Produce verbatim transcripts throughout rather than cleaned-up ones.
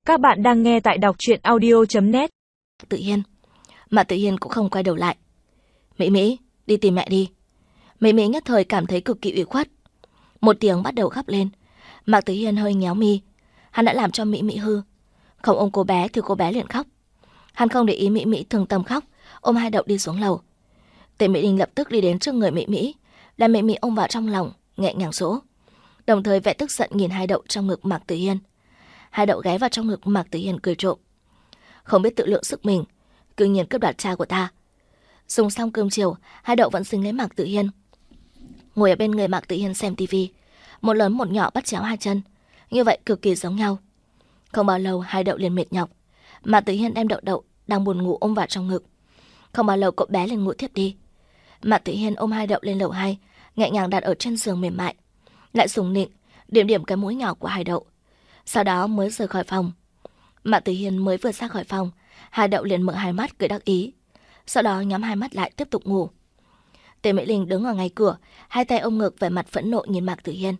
Các bạn đang nghe tại đọc truyện audio chấm net. Tự Hiên. Mà Tự Hiên cũng không quay đầu lại. Mỹ Mỹ, đi tìm mẹ đi. Mỹ Mỹ nhất thời cảm thấy cực kỳ ủy khuất. Một tiếng bắt đầu khóc lên. Mạc Tử Hiên hơi nhéo mi. Hắn đã làm cho Mỹ Mỹ hư. Không ôm cô bé thì cô bé liền khóc. Hắn không để ý Mỹ Mỹ thương tâm khóc, ôm hai Đậu đi xuống lầu. Tề Mỹ Linh lập tức đi đến trước người Mỹ Mỹ, làm Mỹ Mỹ ôm vào trong lòng, nhẹ nhàng dỗ. Đồng thời vẻ tức giận nhìn hai Đậu trong ngực Mạc Tử Hiên. Hai Đậu ghé vào trong ngực Mạc Tử Hiên cười trộm. Không biết tự lượng sức mình, cư nhiên cướp đoạt cha của ta. Dùng xong cơm chiều, hai Đậu vẫn xinh lấy Mạc Tử Hiên. Ngồi ở bên người Mạc Tử Hiên xem tivi, một lớn một nhỏ bắt chéo hai chân, như vậy cực kỳ giống nhau. Không bao lâu hai Đậu liền mệt nhọc. Mạc Tử Hiên đem Đậu Đậu đang buồn ngủ ôm vào trong ngực. Không bao lâu cậu bé liền ngủ thiếp đi. Mạc Tử Hiên ôm hai Đậu lên lầu hai, nhẹ nhàng đặt ở trên giường mềm mại, lại sủng nịnh điểm điểm cái mũi nhỏ của hai Đậu. Sau đó mới rời khỏi phòng. Mạc Tử Hiên mới vừa ra khỏi phòng, hai Đậu liền mở hai mắt cười đắc ý. Sau đó nhắm hai mắt lại tiếp tục ngủ. Tề Mỹ Linh đứng ở ngay cửa, hai tay ôm ngực, vẻ mặt phẫn nộ nhìn Mạc Tử Hiên.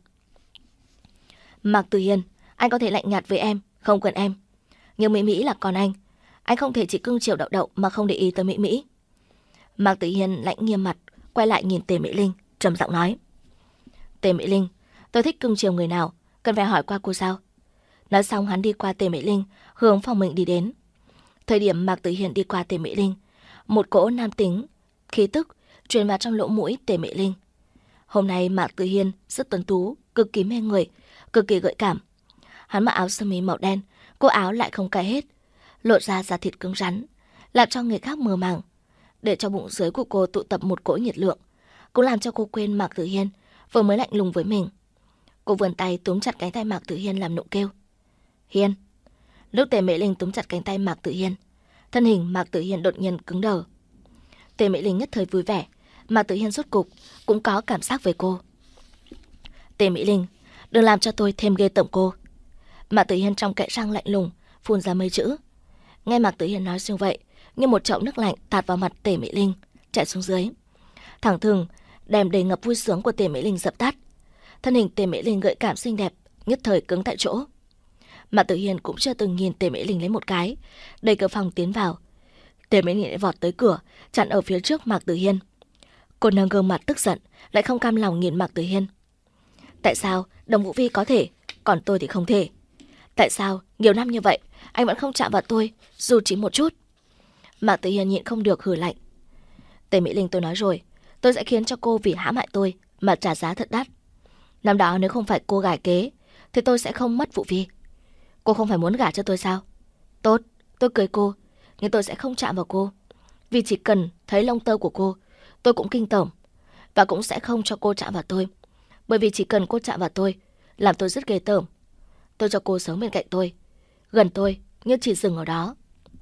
Mạc Tử Hiên, anh có thể lạnh nhạt với em, không cần em. Nhưng Mỹ Mỹ là con anh, anh không thể chỉ cưng chiều Đậu Đậu mà không để ý tới Mỹ Mỹ. Mạc Tử Hiên lạnh nghiêm mặt, quay lại nhìn Tề Mỹ Linh, trầm giọng nói. Tề Mỹ Linh, tôi thích cưng chiều người nào, cần phải hỏi qua cô sao? Nói xong hắn đi qua Tề Mỹ Linh, hướng phòng mình đi đến. Thời điểm Mạc Tử Hiên đi qua Tề Mỹ Linh, một cỗ nam tính, khí tức truyền vào trong lỗ mũi Tề Mỹ Linh. Hôm nay Mạc Tử Hiên rất tuấn tú, cực kỳ mê người, cực kỳ gợi cảm. Hắn mặc áo sơ mi màu đen, cô áo lại không cài hết, lộ ra da thịt cứng rắn, làm cho người khác mơ màng, để cho bụng dưới của cô tụ tập một cỗ nhiệt lượng, cũng làm cho cô quên Mạc Tử Hiên vừa mới lạnh lùng với mình. Cô vươn tay túm chặt cánh tay Mạc Tử Hiên làm nụ kêu. Hiên. Lúc Tề Mỹ Linh túm chặt cánh tay Mạc Tử Hiên, thân hình Mạc Tử Hiên đột nhiên cứng đờ. Tề Mỹ Linh nhất thời vui vẻ, Mạc Tử Hiên rốt cục cũng có cảm giác về cô. Tề Mỹ Linh, đừng làm cho tôi thêm ghê tởm cô. Mạc Tử Hiên trong kẽ răng lạnh lùng phun ra mấy chữ. Nghe Mạc Tử Hiên nói như vậy, như một chậu nước lạnh tạt vào mặt Tề Mỹ Linh, chảy xuống dưới. Thẳng thừng đem đầy ngập vui sướng của Tề Mỹ Linh dập tắt. Thân hình Tề Mỹ Linh gợi cảm xinh đẹp nhất thời cứng tại chỗ. Mạc Tử Hiên cũng chưa từng nhìn Tề Mỹ Linh lấy một cái, đẩy cửa phòng tiến vào. Tề Mỹ Linh lại vọt tới cửa, chặn ở phía trước Mạc Tử Hiên. Cô nâng gương mặt tức giận, lại không cam lòng nhìn Mạc Tử Hiên. Tại sao Đồng Vũ Vi có thể, còn tôi thì không thể? Tại sao nhiều năm như vậy anh vẫn không chạm vào tôi, dù chỉ một chút? Mạc Tử Hiên nhịn không được hừ lạnh. Tề Mỹ Linh, tôi nói rồi, tôi sẽ khiến cho cô vì hãm hại tôi mà trả giá thật đắt. Năm đó nếu không phải cô gài kế, thì tôi sẽ không mất Vũ Vi. Cô không phải muốn gả cho tôi sao? Tốt, tôi cưới cô, nhưng tôi sẽ không chạm vào cô. Vì chỉ cần thấy lông tơ của cô, tôi cũng kinh tởm. Và cũng sẽ không cho cô chạm vào tôi. Bởi vì chỉ cần cô chạm vào tôi, làm tôi rất ghê tởm. Tôi cho cô sống bên cạnh tôi, gần tôi, nhưng chỉ dừng ở đó.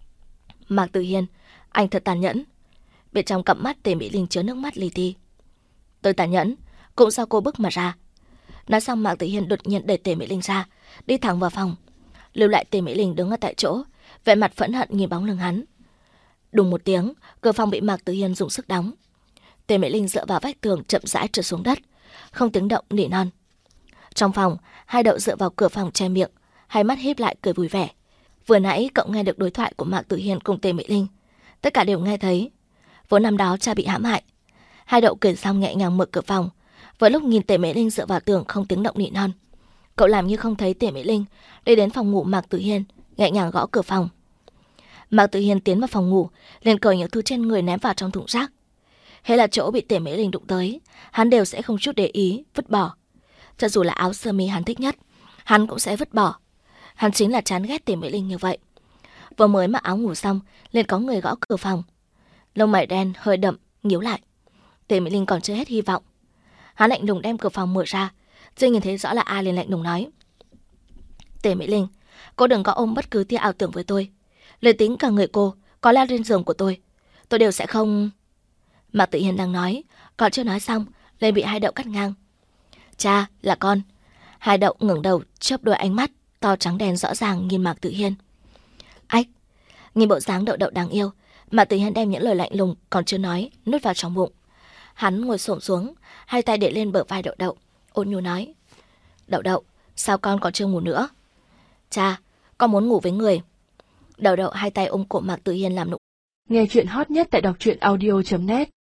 Mạc Tử Hiên, anh thật tàn nhẫn. Bên trong cặp mắt Tề Mỹ Linh chứa nước mắt li ti. Tôi tàn nhẫn, cũng do cô bức mà ra. Nói xong Mạc Tử Hiên đột nhiên đẩy Tề Mỹ Linh ra, đi thẳng vào phòng. Lưu lại Tề Mỹ Linh đứng ở tại chỗ, vẻ mặt phẫn hận nhìn bóng lưng hắn. Đùng một tiếng, cửa phòng bị Mạc Tử Hiên dùng sức đóng. Tề Mỹ Linh dựa vào vách tường chậm rãi trượt xuống đất, không tiếng động nỉ non. Trong phòng, hai Đậu dựa vào cửa phòng che miệng, hai mắt híp lại cười vui vẻ. Vừa nãy cậu nghe được đối thoại của Mạc Tử Hiên cùng Tề Mỹ Linh, tất cả đều nghe thấy. Vốn năm đó cha bị hãm hại. Hai Đậu kể xong nhẹ nhàng mở cửa phòng, vừa lúc nhìn Tề Mỹ Linh dựa vào tường không tiếng động nỉ non. Cậu làm như không thấy Tề Mỹ Linh, đi đến phòng ngủ Mạc Tử Hiên, nhẹ nhàng gõ cửa phòng. Mạc Tử Hiên tiến vào phòng ngủ, liền cởi những thứ trên người ném vào trong thùng rác. Hay là chỗ bị Tề Mỹ Linh đụng tới, hắn đều sẽ không chút để ý, vứt bỏ. Cho dù là áo sơ mi hắn thích nhất, hắn cũng sẽ vứt bỏ. Hắn chính là chán ghét Tề Mỹ Linh như vậy. Vừa mới mặc áo ngủ xong, liền có người gõ cửa phòng. Lông mày đen hơi đậm, nhíu lại. Tề Mỹ Linh còn chưa hết hy vọng. Hắn lạnh lùng đem cửa phòng mở ra, chưa nhìn thấy rõ là ai, liền lạnh lùng nói. Tề Mỹ Linh, cô đừng có ôm bất cứ tia ảo tưởng với tôi. Lời tính cả người cô có leo lên giường của tôi, tôi đều sẽ không... Mạc Tử Hiên đang nói, còn chưa nói xong, liền bị hai Đậu cắt ngang. Cha, là con. Hai Đậu ngẩng đầu, chớp đôi ánh mắt to trắng đen rõ ràng nhìn Mạc Tử Hiên. Ách, nhìn bộ dáng Đậu Đậu đáng yêu, Mạc Tử Hiên đem những lời lạnh lùng còn chưa nói nuốt vào trong bụng. Hắn ngồi xổm xuống, hai tay để lên bờ vai Đậu Đậu, ôn nhu nói. Đậu Đậu, sao con còn chưa ngủ nữa? Cha, con muốn ngủ với người. Đậu đậu hai tay ôm cổ Mạc Tử Hiên làm nũng. Nghe chuyện hot nhất tại đọc truyện audio chấm net.